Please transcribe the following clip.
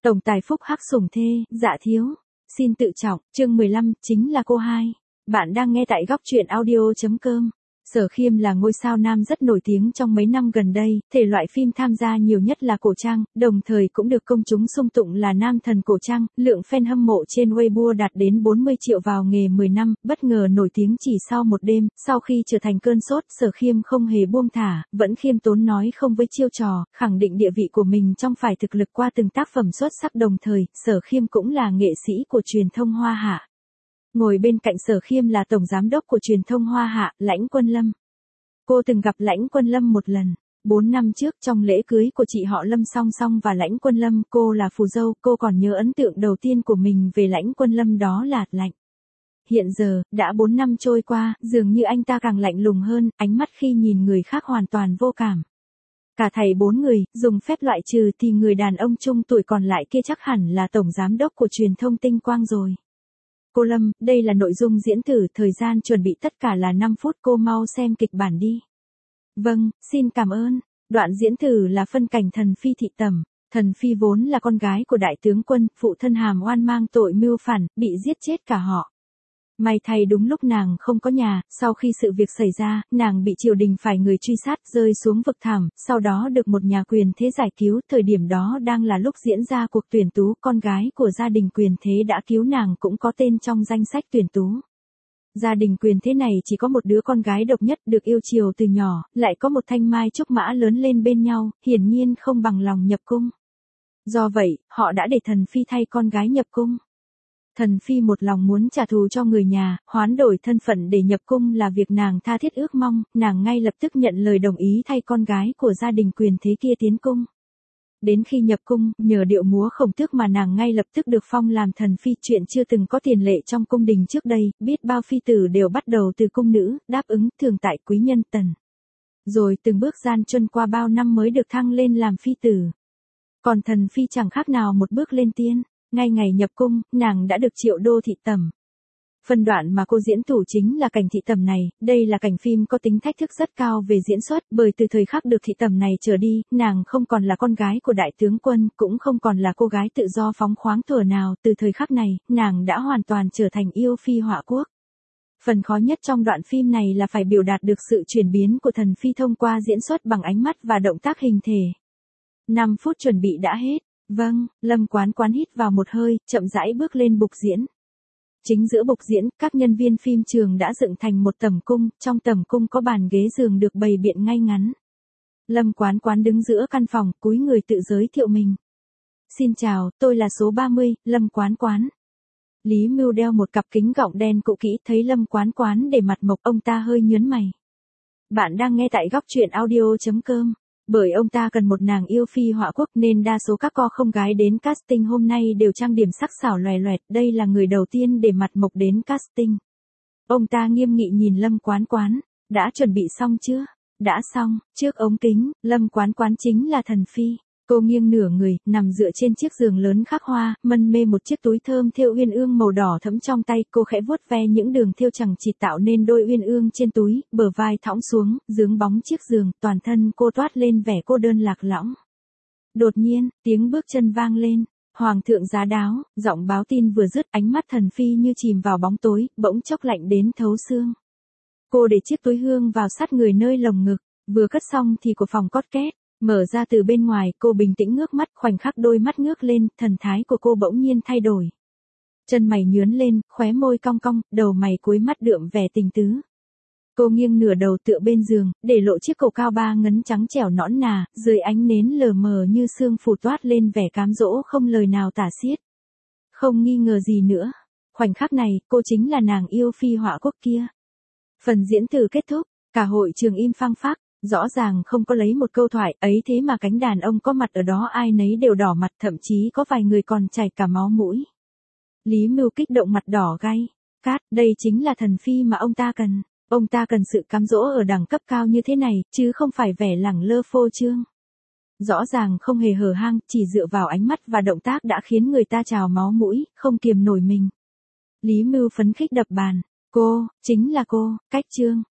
Tổng tài phúc hắc sủng thê, dạ thiếu. Xin tự trọng, chương 15, chính là cô hai. Bạn đang nghe tại góc truyện audio.com. Sở Khiêm là ngôi sao nam rất nổi tiếng trong mấy năm gần đây, thể loại phim tham gia nhiều nhất là cổ trang, đồng thời cũng được công chúng xưng tụng là nam thần cổ trang, lượng fan hâm mộ trên Weibo đạt đến 40 triệu vào nghề 10 năm, bất ngờ nổi tiếng chỉ sau một đêm, sau khi trở thành cơn sốt, Sở Khiêm không hề buông thả, vẫn khiêm tốn nói không với chiêu trò, khẳng định địa vị của mình trong phải thực lực qua từng tác phẩm xuất sắc đồng thời, Sở Khiêm cũng là nghệ sĩ của truyền thông Hoa Hạ. Ngồi bên cạnh Sở Khiêm là Tổng Giám đốc của truyền thông Hoa Hạ, Lãnh Quân Lâm. Cô từng gặp Lãnh Quân Lâm một lần. 4 năm trước trong lễ cưới của chị họ Lâm Song Song và Lãnh Quân Lâm, cô là phù dâu, cô còn nhớ ấn tượng đầu tiên của mình về Lãnh Quân Lâm đó là lạnh. Hiện giờ, đã 4 năm trôi qua, dường như anh ta càng lạnh lùng hơn, ánh mắt khi nhìn người khác hoàn toàn vô cảm. Cả thầy 4 người, dùng phép loại trừ thì người đàn ông trung tuổi còn lại kia chắc hẳn là Tổng Giám đốc của truyền thông Tinh Quang rồi. Cô Lâm, đây là nội dung diễn thử, thời gian chuẩn bị tất cả là 5 phút, cô mau xem kịch bản đi. Vâng, xin cảm ơn. Đoạn diễn thử là phân cảnh Thần Phi thị tẩm. Thần Phi vốn là con gái của đại tướng quân, phụ thân hàm oan mang tội mưu phản, bị giết chết cả họ. May thay đúng lúc nàng không có nhà, sau khi sự việc xảy ra, nàng bị triều đình phải người truy sát, rơi xuống vực thẳm, sau đó được một nhà quyền thế giải cứu, thời điểm đó đang là lúc diễn ra cuộc tuyển tú, con gái của gia đình quyền thế đã cứu nàng cũng có tên trong danh sách tuyển tú. Gia đình quyền thế này chỉ có một đứa con gái độc nhất được yêu chiều từ nhỏ, lại có một thanh mai trúc mã lớn lên bên nhau, hiển nhiên không bằng lòng nhập cung. Do vậy, họ đã để Thần Phi thay con gái nhập cung. Thần Phi một lòng muốn trả thù cho người nhà, hoán đổi thân phận để nhập cung là việc nàng tha thiết ước mong, nàng ngay lập tức nhận lời đồng ý thay con gái của gia đình quyền thế kia tiến cung. Đến khi nhập cung, nhờ điệu múa khổng tước mà nàng ngay lập tức được phong làm thần phi, chuyện chưa từng có tiền lệ trong cung đình trước đây, biết bao phi tử đều bắt đầu từ cung nữ, đáp ứng, thường tại quý nhân tần. Rồi từng bước gian truân qua bao năm mới được thăng lên làm phi tử. Còn thần phi chẳng khác nào một bước lên tiên. Ngay ngày nhập cung, nàng đã được triệu đô thị tẩm. Phân đoạn mà cô diễn tủ chính là cảnh thị tẩm này, đây là cảnh phim có tính thách thức rất cao về diễn xuất, bởi từ thời khắc được thị tẩm này trở đi, nàng không còn là con gái của đại tướng quân, cũng không còn là cô gái tự do phóng khoáng thuở nào, từ thời khắc này, nàng đã hoàn toàn trở thành yêu phi họa quốc. Phần khó nhất trong đoạn phim này là phải biểu đạt được sự chuyển biến của thần phi thông qua diễn xuất bằng ánh mắt và động tác hình thể. 5 phút chuẩn bị đã hết. Vâng, Lâm Quán Quán hít vào một hơi, chậm rãi bước lên bục diễn. Chính giữa bục diễn, các nhân viên phim trường đã dựng thành một tầm cung, trong tầm cung có bàn ghế giường được bày biện ngay ngắn. Lâm Quán Quán đứng giữa căn phòng, cúi người tự giới thiệu mình. Xin chào, tôi là số 30, Lâm Quán Quán. Lý Mưu đeo một cặp kính gọng đen cũ kỹ, thấy Lâm Quán Quán để mặt mộc, ông ta hơi nhướng mày. Bạn đang nghe tại góc truyện audio.com. Bởi ông ta cần một nàng yêu phi họa quốc nên đa số các co không gái đến casting hôm nay đều trang điểm sắc sảo loè loẹt, đây là người đầu tiên để mặt mộc đến casting. Ông ta nghiêm nghị nhìn Lâm Quán Quán, đã chuẩn bị xong chưa? Đã xong, trước ống kính, Lâm Quán Quán chính là thần phi. Cô nghiêng nửa người, nằm dựa trên chiếc giường lớn khắc hoa, mân mê một chiếc túi thơm thêu uyên ương màu đỏ thẫm trong tay, cô khẽ vuốt ve những đường thêu chằng chịt tạo nên đôi uyên ương trên túi, bờ vai thõng xuống, dướng bóng chiếc giường, toàn thân cô toát lên vẻ cô đơn lạc lõng. Đột nhiên, tiếng bước chân vang lên, Hoàng thượng giá đáo, giọng báo tin vừa dứt, ánh mắt thần phi như chìm vào bóng tối, bỗng chốc lạnh đến thấu xương. Cô để chiếc túi hương vào sát người nơi lồng ngực, vừa cất xong thì của phòng cót két. Mở ra từ bên ngoài, cô bình tĩnh ngước mắt, khoảnh khắc đôi mắt ngước lên, thần thái của cô bỗng nhiên thay đổi. Chân mày nhướn lên, khóe môi cong cong, đầu mày cuối mắt đượm vẻ tình tứ. Cô nghiêng nửa đầu tựa bên giường, để lộ chiếc cổ cao 3 ngấn trắng trẻo nõn nà, dưới ánh nến lờ mờ như sương phủ toát lên vẻ cám dỗ không lời nào tả xiết. Không nghi ngờ gì nữa, khoảnh khắc này, cô chính là nàng yêu phi họa quốc kia. Phần diễn thử kết thúc, cả hội trường im phăng phắc. Rõ ràng không có lấy một câu thoại, ấy thế mà cánh đàn ông có mặt ở đó ai nấy đều đỏ mặt, thậm chí có vài người còn chảy cả máu mũi. Lý Mưu kích động mặt đỏ gay. Cát, đây chính là thần phi mà ông ta cần. Ông ta cần sự cám dỗ ở đẳng cấp cao như thế này, chứ không phải vẻ lẳng lơ phô trương. Rõ ràng không hề hở hang, chỉ dựa vào ánh mắt và động tác đã khiến người ta trào máu mũi, không kiềm nổi mình. Lý Mưu phấn khích đập bàn. Cô, chính là cô, Cách Trương.